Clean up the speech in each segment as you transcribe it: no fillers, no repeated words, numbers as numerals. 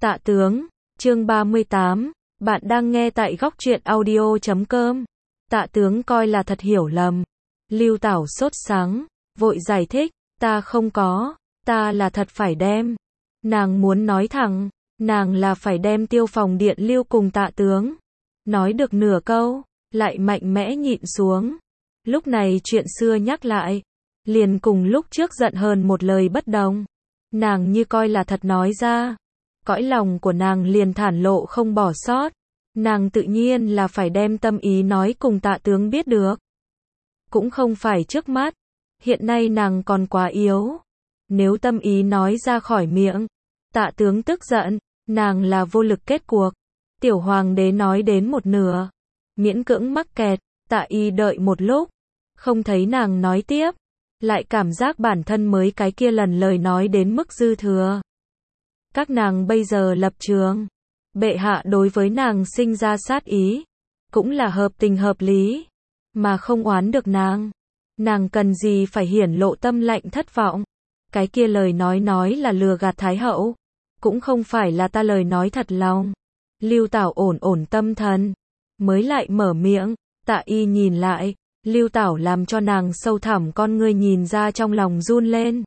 Tạ tướng, chương 38, bạn đang nghe tại góc truyện audio.com. Tạ tướng coi là thật hiểu lầm. Lưu Tảo sốt sắng, vội giải thích, ta không có, ta là thật phải đem. Nàng muốn nói thẳng, nàng là phải đem Tiêu Phòng Điện Lưu cùng Tạ tướng. Nói được nửa câu, lại mạnh mẽ nhịn xuống. Lúc này chuyện xưa nhắc lại, liền cùng lúc trước giận hờn một lời bất đồng. Nàng như coi là thật nói ra, cõi lòng của nàng liền thản lộ không bỏ sót. Nàng tự nhiên là phải đem tâm ý nói cùng Tạ tướng biết được. Cũng không phải trước mắt, hiện nay nàng còn quá yếu. Nếu tâm ý nói ra khỏi miệng, Tạ tướng tức giận, nàng là vô lực kết cuộc. Tiểu hoàng đế nói đến một nửa, miễn cưỡng mắc kẹt, Tạ y đợi một lúc, không thấy nàng nói tiếp, lại cảm giác bản thân mới cái kia lần lời nói đến mức dư thừa. Các nàng bây giờ lập trường, bệ hạ đối với nàng sinh ra sát ý, cũng là hợp tình hợp lý, mà không oán được nàng. Nàng cần gì phải hiển lộ tâm lạnh thất vọng. Cái kia lời nói là lừa gạt Thái hậu, cũng không phải là ta lời nói thật lòng. Lưu Tảo ổn tâm thần, mới lại mở miệng. Tạ y nhìn lại, Lưu Tảo làm cho nàng sâu thẳm con ngươi nhìn ra trong lòng run lên.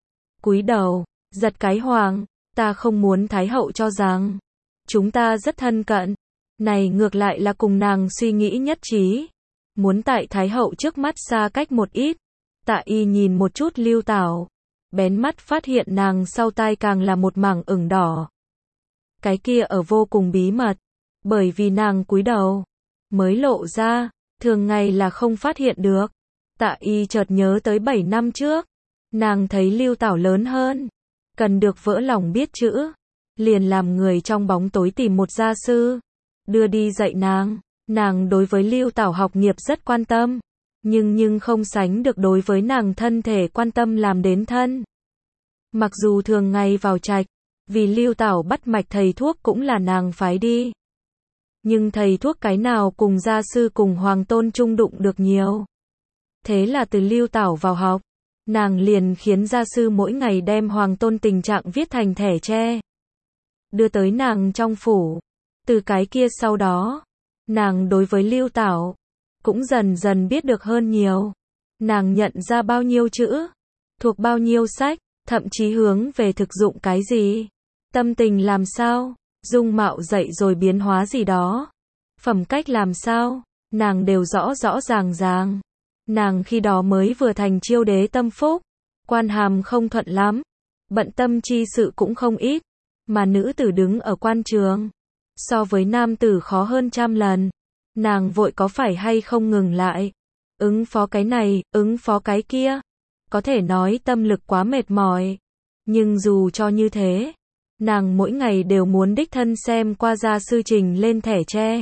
Cúi đầu, giật cái hoàng, ta không muốn Thái hậu cho rằng chúng ta rất thân cận. Này ngược lại là cùng nàng suy nghĩ nhất trí, muốn tại Thái hậu trước mắt xa cách một ít. Tạ y nhìn một chút Lưu Tảo, bén mắt phát hiện nàng sau tai càng là một mảng ửng đỏ. Cái kia ở vô cùng bí mật, bởi vì nàng cúi đầu mới lộ ra, thường ngày là không phát hiện được. Tạ y chợt nhớ tới 7 năm trước, nàng thấy Lưu Tảo lớn hơn, cần được vỡ lòng biết chữ, liền làm người trong bóng tối tìm một gia sư, đưa đi dạy nàng. Nàng đối với Lưu Tảo học nghiệp rất quan tâm, nhưng không sánh được đối với nàng thân thể quan tâm làm đến thân. Mặc dù thường ngày vào trạch, vì Lưu Tảo bắt mạch thầy thuốc cũng là nàng phái đi. Nhưng thầy thuốc cái nào cùng gia sư cùng Hoàng Tôn chung đụng được nhiều. Thế là từ Lưu Tảo vào học, nàng liền khiến gia sư mỗi ngày đem Hoàng Tôn tình trạng viết thành thẻ tre, đưa tới nàng trong phủ. Từ cái kia sau đó, nàng đối với Lưu Tảo cũng dần dần biết được hơn nhiều. Nàng nhận ra bao nhiêu chữ, thuộc bao nhiêu sách, thậm chí hướng về thực dụng cái gì, tâm tình làm sao, dung mạo dậy rồi biến hóa gì đó, phẩm cách làm sao, nàng đều rõ ràng. Nàng khi đó mới vừa thành chiêu đế tâm phúc, quan hàm không thuận lắm, bận tâm chi sự cũng không ít, mà nữ tử đứng ở quan trường, so với nam tử khó hơn trăm lần. Nàng vội có phải hay không ngừng lại, ứng phó cái này, ứng phó cái kia, có thể nói tâm lực quá mệt mỏi. Nhưng dù cho như thế, nàng mỗi ngày đều muốn đích thân xem qua gia sư trình lên thẻ tre,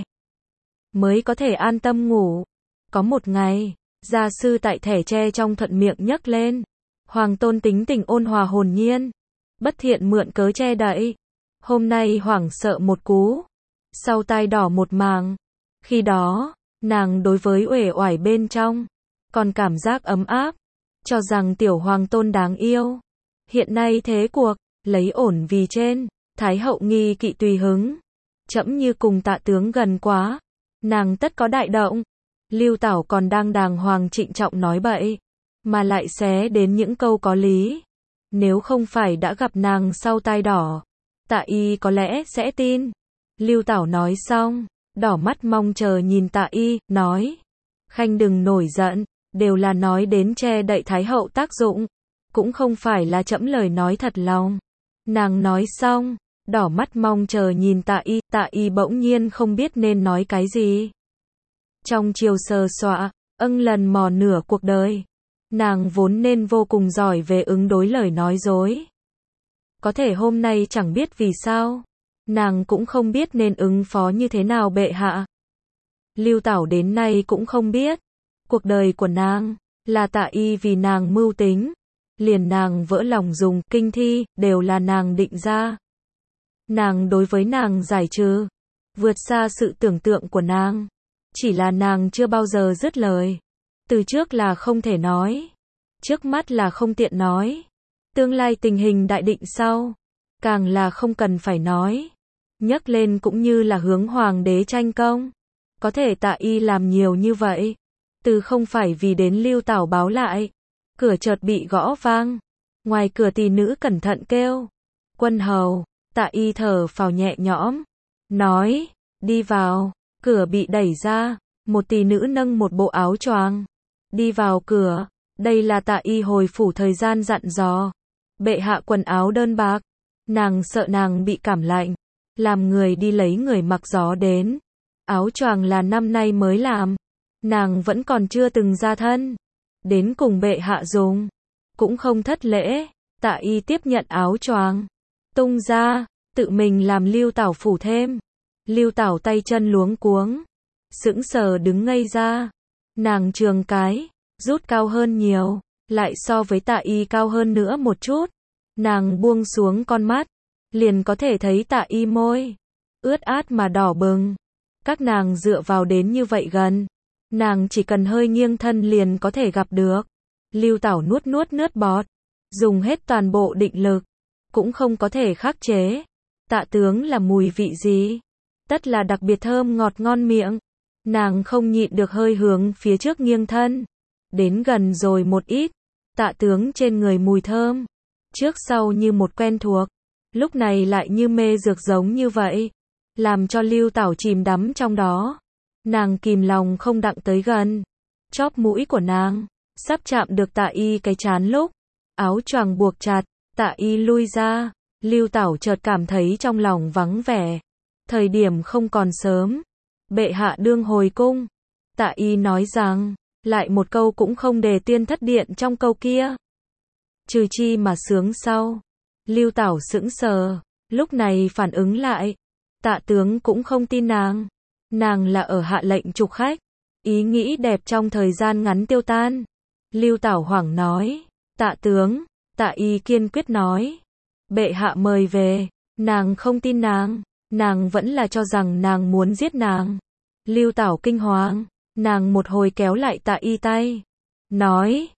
mới có thể an tâm ngủ. Có một ngày, gia sư tại thẻ tre trong thuận miệng nhấc lên, Hoàng Tôn tính tình ôn hòa hồn nhiên, bất thiện mượn cớ che đậy. Hôm nay hoảng sợ một cú, sau tai đỏ một màng. Khi đó, nàng đối với uể oải bên trong, còn cảm giác ấm áp, cho rằng tiểu Hoàng Tôn đáng yêu. Hiện nay thế cuộc, lấy ổn vì trên, Thái hậu nghi kỵ tùy hứng. Trẫm như cùng Tạ tướng gần quá, nàng tất có đại động. Lưu Tảo còn đang đàng hoàng trịnh trọng nói bậy, mà lại xé đến những câu có lý. Nếu không phải đã gặp nàng sau tai đỏ, Tạ y có lẽ sẽ tin. Lưu Tảo nói xong, đỏ mắt mong chờ nhìn Tạ y, nói: Khanh đừng nổi giận, đều là nói đến che đậy Thái hậu tác dụng, cũng không phải là trẫm lời nói thật lòng. Nàng nói xong, đỏ mắt mong chờ nhìn Tạ y bỗng nhiên không biết nên nói cái gì. Trong chiều sờ soạ, lần mò nửa cuộc đời, nàng vốn nên vô cùng giỏi về ứng đối lời nói dối. Có thể hôm nay chẳng biết vì sao, nàng cũng không biết nên ứng phó như thế nào bệ hạ. Lưu Tảo đến nay cũng không biết, cuộc đời của nàng, là Tạ y vì nàng mưu tính, liền nàng vỡ lòng dùng kinh thi, đều là nàng định ra. Nàng đối với nàng giải trừ, vượt xa sự tưởng tượng của nàng. Chỉ là nàng chưa bao giờ dứt lời. Từ trước là không thể nói, trước mắt là không tiện nói, tương lai tình hình đại định sau, càng là không cần phải nói. Nhắc lên cũng như là hướng hoàng đế tranh công. Có thể Tạ Y làm nhiều như vậy, từ không phải vì đến Lưu Tảo báo lại. Cửa chợt bị gõ vang. Ngoài cửa tỷ nữ cẩn thận kêu. Quân hầu. Tạ Y thở phào nhẹ nhõm. Nói, đi vào. Cửa bị đẩy ra. Một tỷ nữ nâng một bộ áo choàng. Đi vào cửa. Đây là Tạ Y hồi phủ thời gian dặn dò. Bệ hạ quần áo đơn bạc. Nàng sợ nàng bị cảm lạnh. Làm người đi lấy người mặc gió đến. Áo choàng là năm nay mới làm. Nàng vẫn còn chưa từng ra thân. Đến cùng bệ hạ dùng. Cũng không thất lễ. Tạ Y tiếp nhận áo choàng. Tung ra. Tự mình làm Lưu Tảo phủ thêm. Lưu Tảo tay chân luống cuống. Sững sờ đứng ngây ra. Nàng trường cái. Rút cao hơn nhiều. Lại so với Tạ Y cao hơn nữa một chút. Nàng buông xuống con mắt. Liền có thể thấy Tạ Y môi. Ướt át mà đỏ bừng. Các nàng dựa vào đến như vậy gần. Nàng chỉ cần hơi nghiêng thân liền có thể gặp được. Lưu Tảo nuốt nuốt nước bọt. Dùng hết toàn bộ định lực. Cũng không có thể khắc chế. Tạ tướng là mùi vị gì? Tất là đặc biệt thơm ngọt ngon miệng. Nàng không nhịn được hơi hướng phía trước nghiêng thân. Đến gần rồi một ít. Tạ tướng trên người mùi thơm. Trước sau như một quen thuộc. Lúc này lại như mê dược giống như vậy. Làm cho Lưu Tảo chìm đắm trong đó. Nàng kìm lòng không đặng tới gần. Chóp mũi của nàng sắp chạm được Tạ Y cái trán lúc. Áo choàng buộc chặt. Tạ Y lui ra. Lưu Tảo chợt cảm thấy trong lòng vắng vẻ. Thời điểm không còn sớm. Bệ hạ đương hồi cung. Tạ Y nói rằng. Lại một câu cũng không đề tiên thất điện trong câu kia. Trừ chi mà sướng sau. Lưu Tảo sững sờ. Lúc này phản ứng lại. Tạ tướng cũng không tin nàng. Nàng là ở hạ lệnh trục khách. Ý nghĩ đẹp trong thời gian ngắn tiêu tan. Lưu Tảo hoảng nói. Tạ tướng. Tạ Y kiên quyết nói. Bệ hạ mời về. Nàng không tin nàng. Nàng vẫn là cho rằng nàng muốn giết nàng. Lưu Tảo kinh hoàng. Nàng một hồi kéo lại Tạ Y tay. Nói.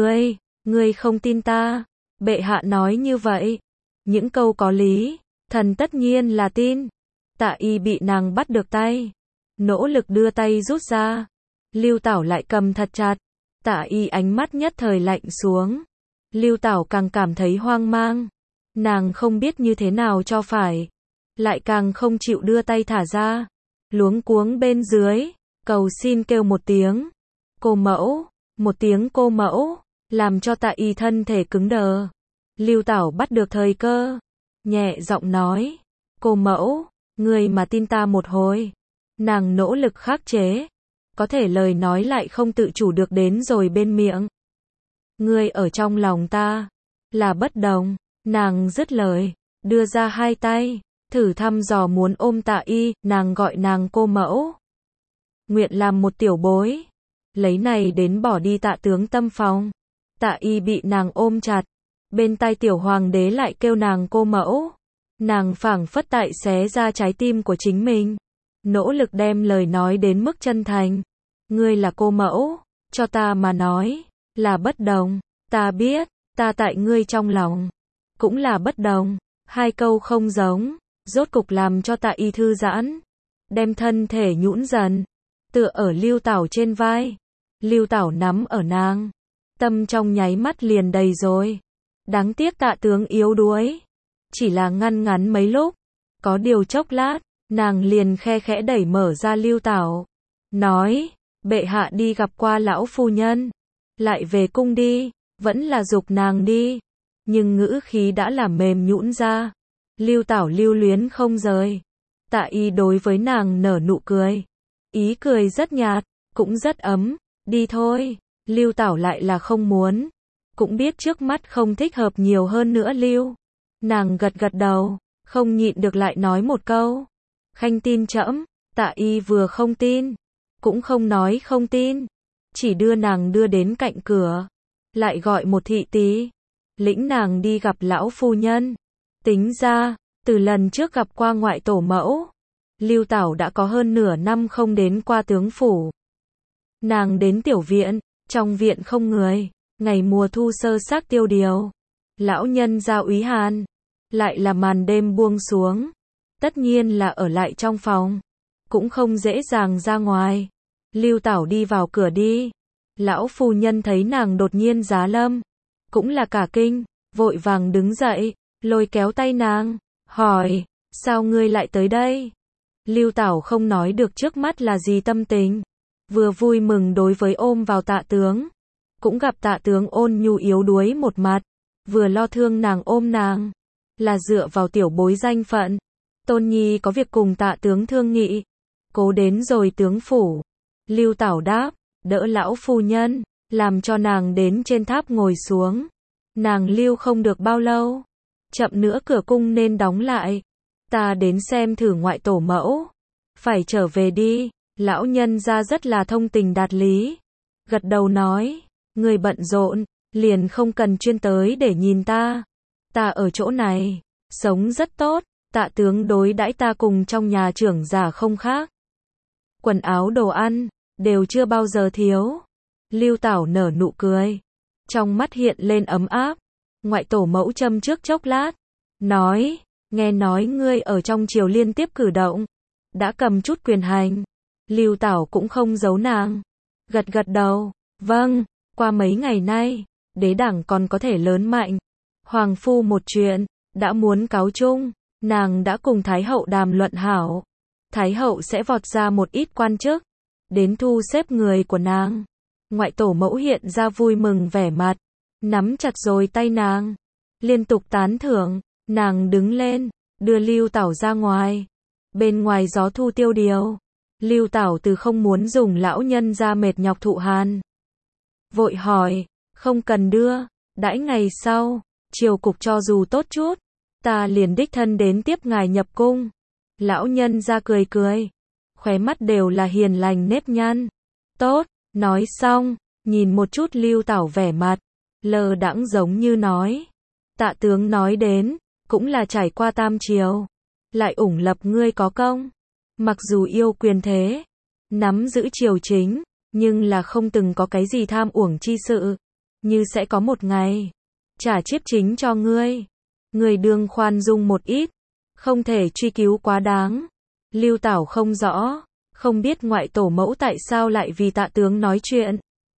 Ngươi không tin ta. Bệ hạ nói như vậy. Những câu có lý. Thần tất nhiên là tin. Tạ Y bị nàng bắt được tay. Nỗ lực đưa tay rút ra. Lưu Tảo lại cầm thật chặt. Tạ Y ánh mắt nhất thời lạnh xuống. Lưu Tảo càng cảm thấy hoang mang. Nàng không biết như thế nào cho phải. Lại càng không chịu đưa tay thả ra. Luống cuống bên dưới. Cầu xin kêu một tiếng. Cô mẫu. Một tiếng cô mẫu. Làm cho Tạ Y thân thể cứng đờ. Lưu Tảo bắt được thời cơ. Nhẹ giọng nói. Cô mẫu. Người mà tin ta một hồi. Nàng nỗ lực khắc chế. Có thể lời nói lại không tự chủ được đến rồi bên miệng. Ngươi ở trong lòng ta. Là bất đồng. Nàng dứt lời. Đưa ra hai tay. Thử thăm dò muốn ôm Tạ Y. Nàng gọi nàng cô mẫu. Nguyện làm một tiểu bối. Lấy này đến bỏ đi Tạ tướng tâm phòng. Tạ Y bị nàng ôm chặt. Bên tai tiểu hoàng đế lại kêu nàng cô mẫu. Nàng phảng phất tại xé ra trái tim của chính mình. Nỗ lực đem lời nói đến mức chân thành. Ngươi là cô mẫu. Cho ta mà nói. Là bất đồng. Ta biết. Ta tại ngươi trong lòng. Cũng là bất đồng. Hai câu không giống. Rốt cục làm cho Tạ Y thư giãn. Đem thân thể nhũn dần. Tựa ở Lưu Tảo trên vai. Lưu Tảo nắm ở nàng. Tâm trong nháy mắt liền đầy rồi. Đáng tiếc Tạ tướng yếu đuối. Chỉ là ngăn ngắn mấy lúc. Có điều chốc lát. Nàng liền khe khẽ đẩy mở ra Lưu Tảo. Nói. Bệ hạ đi gặp qua lão phu nhân. Lại về cung đi. Vẫn là giục nàng đi. Nhưng ngữ khí đã làm mềm nhũn ra. Lưu Tảo lưu luyến không rời. Tạ Y đối với nàng nở nụ cười. Ý cười rất nhạt. Cũng rất ấm. Đi thôi. Lưu Tảo lại là không muốn. Cũng biết trước mắt không thích hợp nhiều hơn nữa Lưu. Nàng gật gật đầu. Không nhịn được lại nói một câu. Khanh tin trẫm. Tạ Y vừa không tin. Cũng không nói không tin. Chỉ đưa nàng đưa đến cạnh cửa. Lại gọi một thị tý. Lĩnh nàng đi gặp lão phu nhân. Tính ra. Từ lần trước gặp qua ngoại tổ mẫu. Lưu Tảo đã có hơn nửa năm không đến qua tướng phủ. Nàng đến tiểu viện. Trong viện không người. Ngày mùa thu sơ xác tiêu điều. Lão nhân gia Úy Hàn. lại là màn đêm buông xuống. Tất nhiên là ở lại trong phòng, cũng không dễ dàng ra ngoài. Lưu Tảo đi vào cửa đi. Lão phu nhân thấy nàng đột nhiên giá lâm, cũng là cả kinh, vội vàng đứng dậy, lôi kéo tay nàng, hỏi, sao ngươi lại tới đây? Lưu Tảo không nói được trước mắt là gì tâm tình, vừa vui mừng đối với ôm vào Tạ tướng, cũng gặp Tạ tướng ôn nhu yếu đuối một mặt, vừa lo thương nàng ôm nàng, là dựa vào tiểu bối danh phận. Tôn nhi có việc cùng Tạ tướng thương nghị, cố đến rồi tướng phủ. Lưu Tảo đáp, đỡ lão phu nhân, làm cho nàng đến trên tháp ngồi xuống. Nàng lưu không được bao lâu, chậm nữa cửa cung nên đóng lại. Ta đến xem thử ngoại tổ mẫu, phải trở về đi. Lão nhân gia rất là thông tình đạt lý, gật đầu nói, người bận rộn, liền không cần chuyên tới để nhìn ta. Ta ở chỗ này, sống rất tốt, Tạ tướng đối đãi ta cùng trong nhà trưởng giả không khác. Quần áo đồ ăn, đều chưa bao giờ thiếu. Lưu Tảo nở nụ cười, trong mắt hiện lên ấm áp. Ngoại tổ mẫu châm trước chốc lát, nói, nghe nói ngươi ở trong triều liên tiếp cử động, đã cầm chút quyền hành. Lưu Tảo cũng không giấu nàng, gật gật đầu, vâng, qua mấy ngày nay, đế đảng còn có thể lớn mạnh. Hoàng phu một chuyện, đã muốn cáo chung, nàng đã cùng Thái hậu đàm luận hảo. Thái hậu sẽ vọt ra một ít quan chức, đến thu xếp người của nàng. Ngoại tổ mẫu hiện ra vui mừng vẻ mặt, nắm chặt rồi tay nàng, liên tục tán thưởng. Nàng đứng lên, đưa Lưu Tảo ra ngoài. Bên ngoài gió thu tiêu điều, Lưu Tảo từ không muốn dùng lão nhân ra mệt nhọc thụ hàn, vội hỏi, không cần đưa, đãi ngày sau, triều cục cho dù tốt chút, ta liền đích thân đến tiếp ngài nhập cung. Lão nhân ra cười cười, khóe mắt đều là hiền lành nếp nhăn. Tốt, nói xong, nhìn một chút Lưu Tảo vẻ mặt, lơ đãng giống như nói, Tạ tướng nói đến, cũng là trải qua tam triều, lại ủng lập ngươi có công. Mặc dù yêu quyền thế, nắm giữ triều chính, nhưng là không từng có cái gì tham uổng chi sự, như sẽ có một ngày trả chiếp chính cho ngươi. Ngươi đương khoan dung một ít, không thể truy cứu quá đáng. Lưu Tảo không rõ, không biết ngoại tổ mẫu tại sao lại vì Tạ tướng nói chuyện.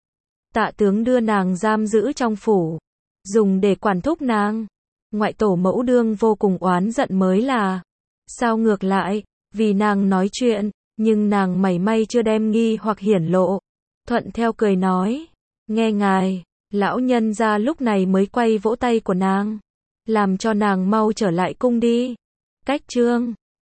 Tạ tướng đưa nàng giam giữ trong phủ, dùng để quản thúc nàng. Ngoại tổ mẫu đương vô cùng oán giận mới là. Sao ngược lại, vì nàng nói chuyện, nhưng nàng mảy may chưa đem nghi hoặc hiển lộ. Thuận theo cười nói, nghe ngài. Lão nhân ra lúc này mới quay vỗ tay của nàng, làm cho nàng mau trở lại cung đi. Cách chương